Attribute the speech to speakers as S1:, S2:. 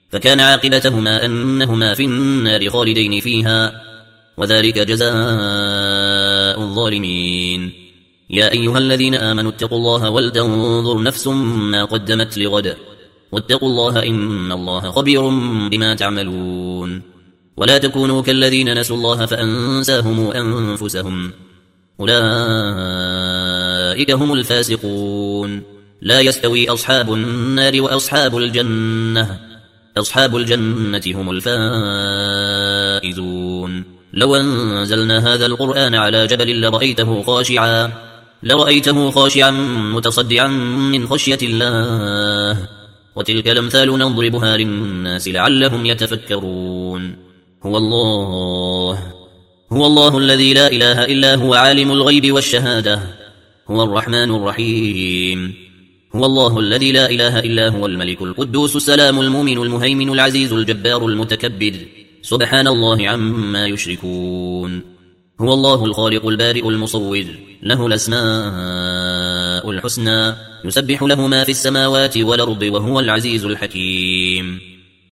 S1: فكان عاقبتهما أنهما في النار خالدين فيها، وذلك جزاء الظالمين. يا أيها الذين آمنوا اتقوا الله ولتنظر نفس ما قدمت لغد، واتقوا الله إن الله خبير بما تعملون. ولا تكونوا كالذين نسوا الله فأنساهم أنفسهم، أولئك هم الفاسقون. لا يستوي أصحاب النار وأصحاب الجنة، أصحاب الجنة هم الفائزون. لو أنزلنا هذا القرآن على جبل لرأيته خاشعا متصدعا من خشية الله. وتلك الأمثال نضربها للناس لعلهم يتفكرون. هو الله الذي لا إله إلا هو عالم الغيب والشهادة، هو الرحمن الرحيم. هو الله الذي لا إله إلا هو الملك القدوس السلام المؤمن المهيمن العزيز الجبار المتكبر، سبحان الله عما يشركون. هو الله الخالق البارئ المصور، له الأسماء الحسنى، يسبح له ما في السماوات والأرض، وهو العزيز الحكيم.